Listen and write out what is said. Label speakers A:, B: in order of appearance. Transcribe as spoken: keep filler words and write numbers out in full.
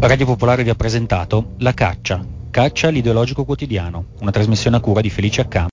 A: Radio Popolare vi ha presentato La Caccia, Caccia l'ideologico quotidiano, una trasmissione a cura di Felice Accam.